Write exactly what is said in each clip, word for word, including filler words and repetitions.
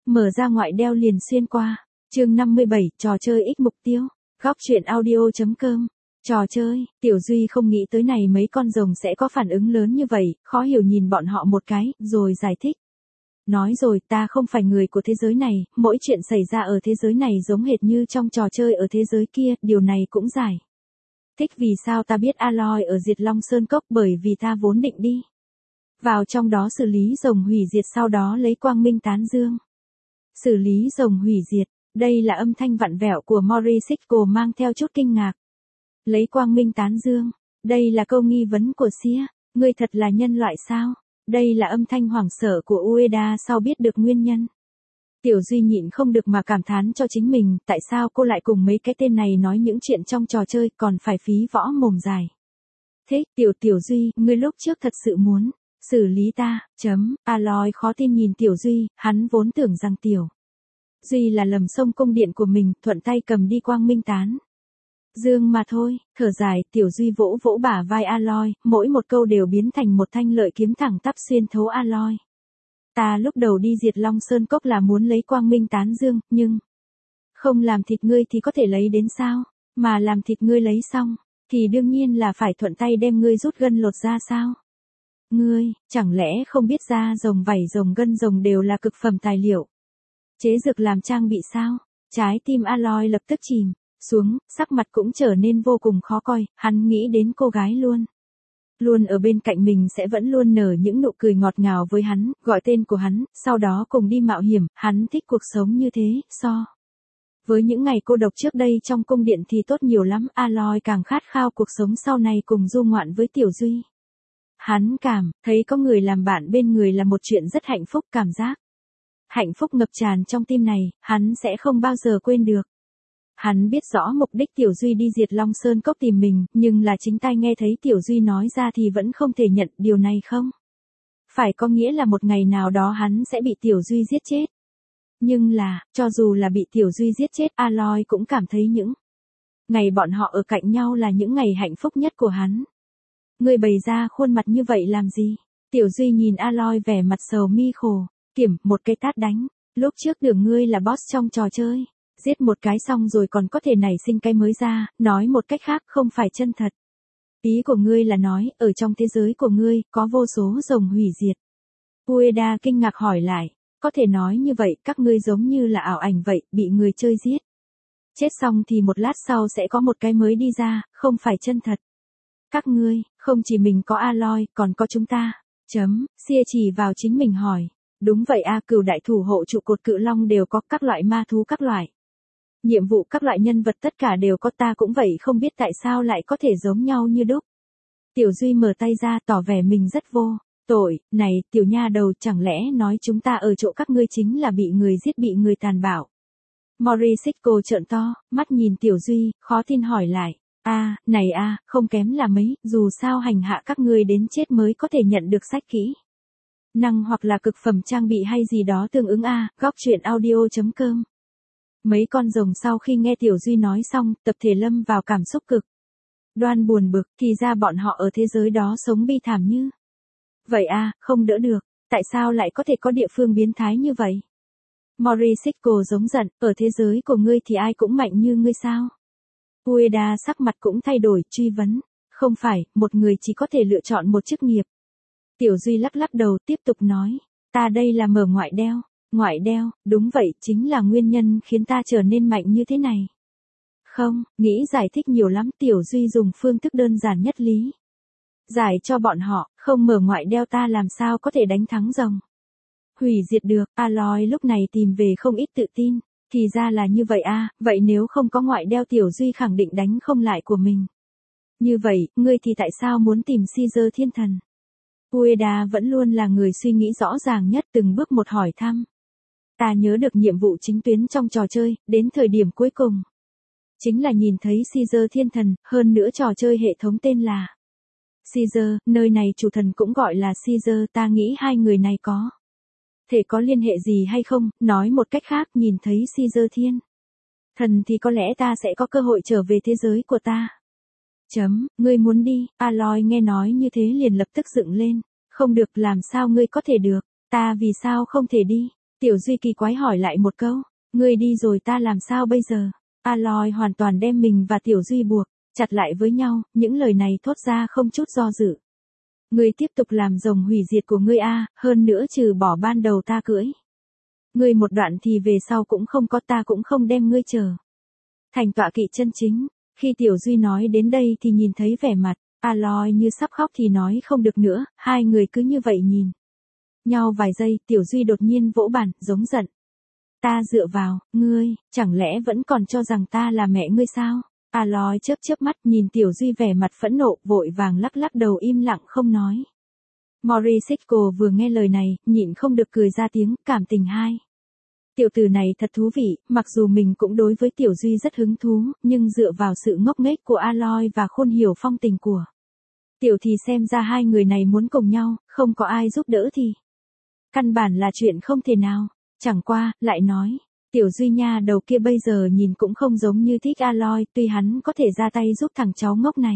Mở ra ngoại đeo liền xuyên qua. Chương năm mươi bảy, trò chơi ít mục tiêu. Góc truyện audio.com. Trò chơi, Tiểu Duy không nghĩ tới này mấy con rồng sẽ có phản ứng lớn như vậy, khó hiểu nhìn bọn họ một cái, rồi giải thích. Nói rồi, ta không phải người của thế giới này, mỗi chuyện xảy ra ở thế giới này giống hệt như trong trò chơi ở thế giới kia, điều này cũng giải thích vì sao ta biết Aloy ở Diệt Long Sơn Cốc, bởi vì ta vốn định đi vào trong đó xử lý rồng hủy diệt, sau đó lấy quang minh tán dương. Xử lý rồng hủy diệt, đây là âm thanh vặn vẹo của Morishiko mang theo chút kinh ngạc. Lấy quang minh tán dương, đây là câu nghi vấn của Sia, ngươi thật là nhân loại sao? Đây là âm thanh hoảng sợ của Ueda sau biết được nguyên nhân. Tiểu Duy nhịn không được mà cảm thán cho chính mình, tại sao cô lại cùng mấy cái tên này nói những chuyện trong trò chơi còn phải phí võ mồm dài. Thế, Tiểu Tiểu Duy, ngươi lúc trước thật sự muốn xử lý ta, chấm, Aloy khó tin nhìn Tiểu Duy, hắn vốn tưởng rằng Tiểu Duy là lầm sông cung điện của mình, thuận tay cầm đi quang minh tán dương mà thôi. Thở dài, Tiểu Duy vỗ vỗ bả vai Aloy, mỗi một câu đều biến thành một thanh lợi kiếm thẳng tắp xuyên thấu Aloy. Ta lúc đầu đi Diệt Long Sơn Cốc là muốn lấy quang minh tán dương, nhưng không làm thịt ngươi thì có thể lấy đến sao? Mà làm thịt ngươi lấy xong, thì đương nhiên là phải thuận tay đem ngươi rút gân lột ra sao? Ngươi, chẳng lẽ không biết da rồng, vảy rồng, gân rồng đều là cực phẩm tài liệu chế dược làm trang bị sao? Trái tim Aloy lập tức chìm xuống, sắc mặt cũng trở nên vô cùng khó coi, hắn nghĩ đến cô gái luôn luôn ở bên cạnh mình sẽ vẫn luôn nở những nụ cười ngọt ngào với hắn, gọi tên của hắn, sau đó cùng đi mạo hiểm. Hắn thích cuộc sống như thế, so với những ngày cô độc trước đây trong cung điện thì tốt nhiều lắm. Aloy càng khát khao cuộc sống sau này cùng du ngoạn với Tiểu Duy. Hắn cảm thấy có người làm bạn bên người là một chuyện rất hạnh phúc, cảm giác hạnh phúc ngập tràn trong tim này, hắn sẽ không bao giờ quên được. Hắn biết rõ mục đích Tiểu Duy đi Diệt Long Sơn Cốc tìm mình, nhưng là chính tai nghe thấy Tiểu Duy nói ra thì vẫn không thể nhận điều này không. Phải có nghĩa là một ngày nào đó hắn sẽ bị Tiểu Duy giết chết. Nhưng là, cho dù là bị Tiểu Duy giết chết, Aloy cũng cảm thấy những ngày bọn họ ở cạnh nhau là những ngày hạnh phúc nhất của hắn. Người bày ra khuôn mặt như vậy làm gì? Tiểu Duy nhìn Aloy vẻ mặt sầu mi khổ, kiểm một cái tát đánh. Lúc trước tưởng ngươi là boss trong trò chơi. Giết một cái xong rồi còn có thể nảy sinh cái mới ra, nói một cách khác không phải chân thật. Ý của ngươi là nói, ở trong thế giới của ngươi, có vô số rồng hủy diệt. Ueda kinh ngạc hỏi lại, có thể nói như vậy, các ngươi giống như là ảo ảnh vậy, bị người chơi giết. Chết xong thì một lát sau sẽ có một cái mới đi ra, không phải chân thật. Các ngươi, không chỉ mình có Aloy, còn có chúng ta. Chấm, Sia chỉ vào chính mình hỏi. Đúng vậy a, cửu đại thủ hộ trụ cột cự long đều có, các loại ma thú các loại nhiệm vụ, các loại nhân vật tất cả đều có, ta cũng vậy, không biết tại sao lại có thể giống nhau như đúc. Tiểu Duy mở tay ra tỏ vẻ mình rất vô tội, này, tiểu nha đầu, chẳng lẽ nói chúng ta ở chỗ các ngươi chính là bị người giết, bị người tàn bạo. Morishiko trợn to, mắt nhìn Tiểu Duy, khó tin hỏi lại, a à, này a à, không kém là mấy, dù sao hành hạ các ngươi đến chết mới có thể nhận được sách kỹ năng hoặc là cực phẩm trang bị hay gì đó tương ứng a. À, góc truyện audio.com. Mấy con rồng sau khi nghe Tiểu Duy nói xong, tập thể lâm vào cảm xúc cực đoan buồn bực, thì ra bọn họ ở thế giới đó sống bi thảm như vậy à, không đỡ được, tại sao lại có thể có địa phương biến thái như vậy? Morishiko giống giận, ở thế giới của ngươi thì ai cũng mạnh như ngươi sao? Ueda sắc mặt cũng thay đổi, truy vấn, không phải, một người chỉ có thể lựa chọn một chức nghiệp. Tiểu Duy lắc lắc đầu, tiếp tục nói, ta đây là mở ngoại đeo. Ngoại đeo, đúng vậy, chính là nguyên nhân khiến ta trở nên mạnh như thế này. Không, nghĩ giải thích nhiều lắm, Tiểu Duy dùng phương thức đơn giản nhất lý giải cho bọn họ, không mở ngoại đeo ta làm sao có thể đánh thắng rồng hủy diệt được. Aloy lúc này tìm về không ít tự tin, thì ra là như vậy a, vậy nếu không có ngoại đeo Tiểu Duy khẳng định đánh không lại của mình. Như vậy, ngươi thì tại sao muốn tìm Caesar thiên thần? Ueda vẫn luôn là người suy nghĩ rõ ràng nhất, từng bước một hỏi thăm. Ta nhớ được nhiệm vụ chính tuyến trong trò chơi, đến thời điểm cuối cùng chính là nhìn thấy Caesar thiên thần, hơn nữa trò chơi hệ thống tên là Caesar, nơi này chủ thần cũng gọi là Caesar, ta nghĩ hai người này có thể có liên hệ gì hay không, nói một cách khác, nhìn thấy Caesar thiên thần thì có lẽ ta sẽ có cơ hội trở về thế giới của ta. Chấm, ngươi muốn đi? Aloy nghe nói như thế liền lập tức dựng lên, không được, làm sao ngươi có thể được, ta vì sao không thể đi? Tiểu Duy kỳ quái hỏi lại một câu, ngươi đi rồi ta làm sao bây giờ? Aloy hoàn toàn đem mình và Tiểu Duy buộc chặt lại với nhau, những lời này thốt ra không chút do dự. Ngươi tiếp tục làm rồng hủy diệt của ngươi a, hơn nữa trừ bỏ ban đầu ta cưỡi. Ngươi một đoạn thì về sau cũng không có, ta cũng không đem ngươi chờ thành tọa kỵ chân chính. Khi Tiểu Duy nói đến đây thì nhìn thấy vẻ mặt Aloy như sắp khóc thì nói không được nữa, hai người cứ như vậy nhìn nhau vài giây, Tiểu Duy đột nhiên vỗ bàn, giống giận. Ta dựa vào, ngươi, chẳng lẽ vẫn còn cho rằng ta là mẹ ngươi sao? Aloy chớp chớp mắt nhìn Tiểu Duy vẻ mặt phẫn nộ, vội vàng lắc lắc đầu im lặng không nói. Morisco vừa nghe lời này, nhịn không được cười ra tiếng, cảm tình hai. Tiểu tử này thật thú vị, mặc dù mình cũng đối với Tiểu Duy rất hứng thú, nhưng dựa vào sự ngốc nghếch của Aloy và khôn hiểu phong tình của Tiểu thì xem ra hai người này muốn cùng nhau, không có ai giúp đỡ thì căn bản là chuyện không thể nào. Chẳng qua, lại nói, Tiểu Duy nha đầu kia bây giờ nhìn cũng không giống như thích Aloy, tuy hắn có thể ra tay giúp thằng cháu ngốc này.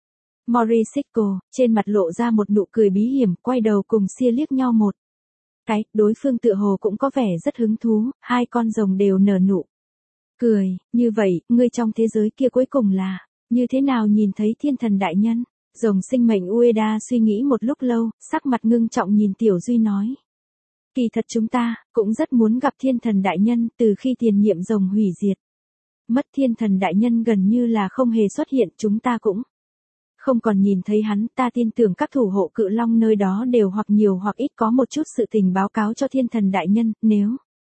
Morisco, trên mặt lộ ra một nụ cười bí hiểm, quay đầu cùng Sia liếc nhau một cái, đối phương tựa hồ cũng có vẻ rất hứng thú, hai con rồng đều nở nụ cười, như vậy, ngươi trong thế giới kia cuối cùng là, như thế nào nhìn thấy thiên thần đại nhân? Rồng sinh mệnh Ueda suy nghĩ một lúc lâu, sắc mặt ngưng trọng nhìn Tiểu Duy nói. Kỳ thật chúng ta, cũng rất muốn gặp thiên thần đại nhân, từ khi tiền nhiệm rồng hủy diệt. Mất thiên thần đại nhân gần như là không hề xuất hiện, chúng ta cũng không còn nhìn thấy hắn, ta tin tưởng các thủ hộ cự long nơi đó đều hoặc nhiều hoặc ít có một chút sự tình báo cáo cho thiên thần đại nhân, nếu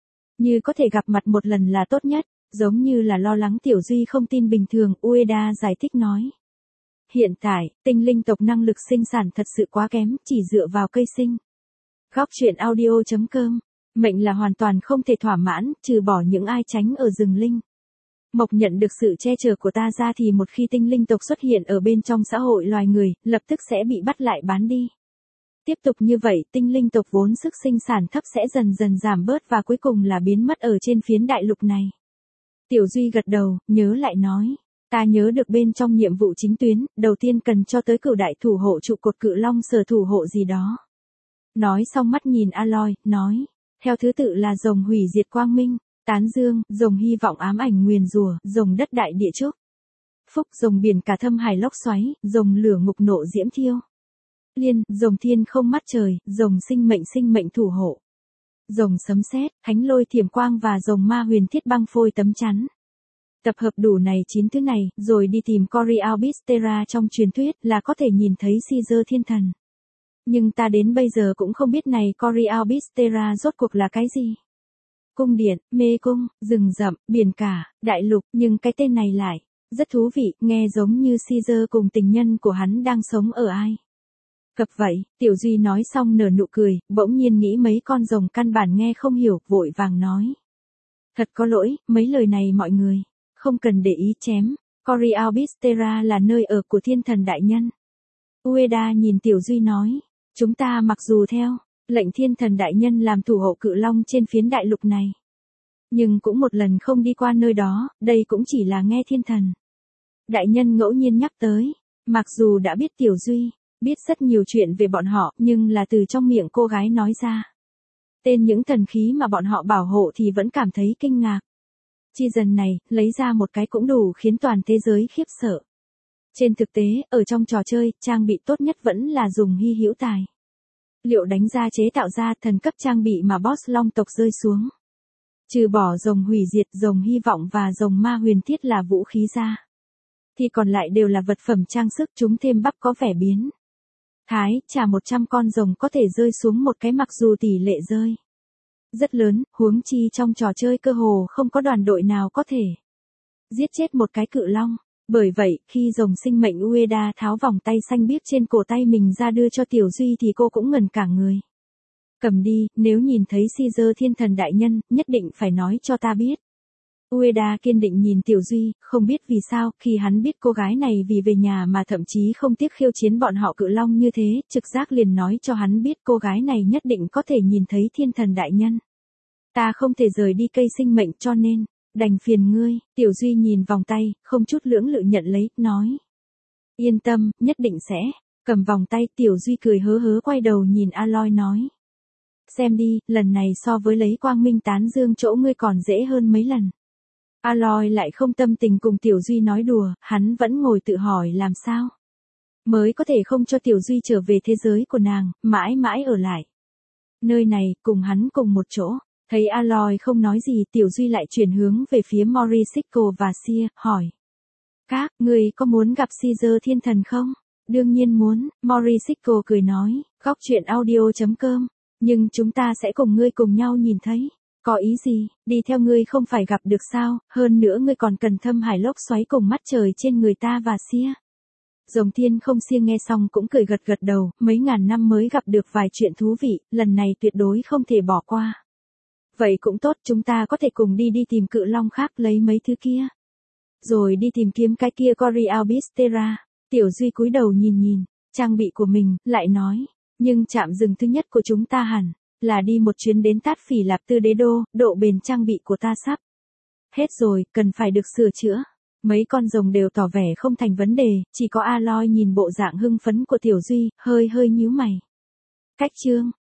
như có thể gặp mặt một lần là tốt nhất, giống như là lo lắng Tiểu Duy không tin bình thường, Ueda giải thích nói. Hiện tại, tinh linh tộc năng lực sinh sản thật sự quá kém, chỉ dựa vào cây sinh. Góc truyện audio chấm com, mệnh là hoàn toàn không thể thỏa mãn, trừ bỏ những ai tránh ở rừng linh. Mộc nhận được sự che chở của ta ra thì một khi tinh linh tộc xuất hiện ở bên trong xã hội loài người, lập tức sẽ bị bắt lại bán đi. Tiếp tục như vậy, tinh linh tộc vốn sức sinh sản thấp sẽ dần dần giảm bớt và cuối cùng là biến mất ở trên phiến đại lục này. Tiểu Duy gật đầu, nhớ lại nói. Ta nhớ được bên trong nhiệm vụ chính tuyến, đầu tiên cần cho tới cửu đại thủ hộ trụ cột cự long sở thủ hộ gì đó. Nói xong mắt nhìn Aloy, nói. Theo thứ tự là rồng hủy diệt quang minh, tán dương, rồng hy vọng ám ảnh nguyền rủa, rồng đất đại địa chúc phúc, rồng biển cả thâm hải lốc xoáy, rồng lửa ngục nộ diễm thiêu liên, rồng thiên không mắt trời, rồng sinh mệnh sinh mệnh thủ hộ, rồng sấm sét, thánh lôi thiểm quang và rồng ma huyền thiết băng phôi tấm chắn. Tập hợp đủ này chín thứ này, rồi đi tìm Cory Albistera trong truyền thuyết là có thể nhìn thấy Caesar thiên thần. Nhưng ta đến bây giờ cũng không biết này Cory Albistera rốt cuộc là cái gì. Cung điện, mê cung, rừng rậm, biển cả, đại lục, nhưng cái tên này lại rất thú vị, nghe giống như Caesar cùng tình nhân của hắn đang sống ở ai. Cập vậy, Tiểu Duy nói xong nở nụ cười, bỗng nhiên nghĩ mấy con rồng căn bản nghe không hiểu, vội vàng nói. Thật có lỗi, mấy lời này mọi người không cần để ý chém, Cory Albistera là nơi ở của thiên thần đại nhân. Ueda nhìn Tiểu Duy nói, chúng ta mặc dù theo lệnh thiên thần đại nhân làm thủ hộ cự long trên phiến đại lục này, nhưng cũng một lần không đi qua nơi đó, đây cũng chỉ là nghe thiên thần đại nhân ngẫu nhiên nhắc tới, mặc dù đã biết Tiểu Duy biết rất nhiều chuyện về bọn họ, nhưng là từ trong miệng cô gái nói ra tên những thần khí mà bọn họ bảo hộ thì vẫn cảm thấy kinh ngạc. Chi dần này, lấy ra một cái cũng đủ khiến toàn thế giới khiếp sợ. Trên thực tế, ở trong trò chơi, trang bị tốt nhất vẫn là dùng hy hữu tài liệu đánh ra chế tạo ra thần cấp trang bị mà boss long tộc rơi xuống. Trừ bỏ rồng hủy diệt, rồng hy vọng và rồng ma huyền thiết là vũ khí ra, thì còn lại đều là vật phẩm trang sức, chúng thêm bắp có vẻ biến thái, chả một trăm con rồng có thể rơi xuống một cái, mặc dù tỷ lệ rơi rất lớn, huống chi trong trò chơi cơ hồ không có đoàn đội nào có thể giết chết một cái cự long. Bởi vậy, khi rồng sinh mệnh Ueda tháo vòng tay xanh biếc trên cổ tay mình ra đưa cho Tiểu Duy thì cô cũng ngẩn cả người. Cầm đi, nếu nhìn thấy Caesar thiên thần đại nhân, nhất định phải nói cho ta biết. Ueda kiên định nhìn Tiểu Duy, không biết vì sao, khi hắn biết cô gái này vì về nhà mà thậm chí không tiếc khiêu chiến bọn họ cự long như thế, trực giác liền nói cho hắn biết cô gái này nhất định có thể nhìn thấy thiên thần đại nhân. Ta không thể rời đi cây sinh mệnh cho nên, đành phiền ngươi. Tiểu Duy nhìn vòng tay, không chút lưỡng lự nhận lấy, nói. Yên tâm, nhất định sẽ. Cầm vòng tay, Tiểu Duy cười hớ hớ quay đầu nhìn Aloy nói. xem đi, lần này so với lấy quang minh tán dương chỗ ngươi còn dễ hơn mấy lần. Aloy lại không tâm tình cùng Tiểu Duy nói đùa, hắn vẫn ngồi tự hỏi làm sao mới có thể không cho Tiểu Duy trở về thế giới của nàng, mãi mãi ở lại nơi này, cùng hắn cùng một chỗ. Thấy Aloy không nói gì, Tiểu Duy lại chuyển hướng về phía Morisco và Sia, hỏi. Các, ngươi có muốn gặp Caesar thiên thần không? Đương nhiên muốn, Morisco cười nói, góc chuyện audio chấm com, nhưng chúng ta sẽ cùng ngươi cùng nhau nhìn thấy. Có ý gì, đi theo ngươi không phải gặp được sao, hơn nữa ngươi còn cần thâm hải lốc xoáy cùng mắt trời trên người ta và Sia. Rồng Thiên không Sia nghe xong cũng cười gật gật đầu, mấy ngàn năm mới gặp được vài chuyện thú vị, lần này tuyệt đối không thể bỏ qua. Vậy cũng tốt, chúng ta có thể cùng đi đi tìm cự long khác lấy mấy thứ kia. Rồi đi tìm kiếm cái kia Corialbistera. Tiểu Duy cúi đầu nhìn nhìn, trang bị của mình, lại nói. Nhưng trạm dừng thứ nhất của chúng ta hẳn là đi một chuyến đến Tát Phỉ Lạp Tư Đế Đô, độ bền trang bị của ta sắp hết rồi, cần phải được sửa chữa. Mấy con rồng đều tỏ vẻ không thành vấn đề, chỉ có Aloy nhìn bộ dạng hưng phấn của Tiểu Duy, hơi hơi nhíu mày. Cách chương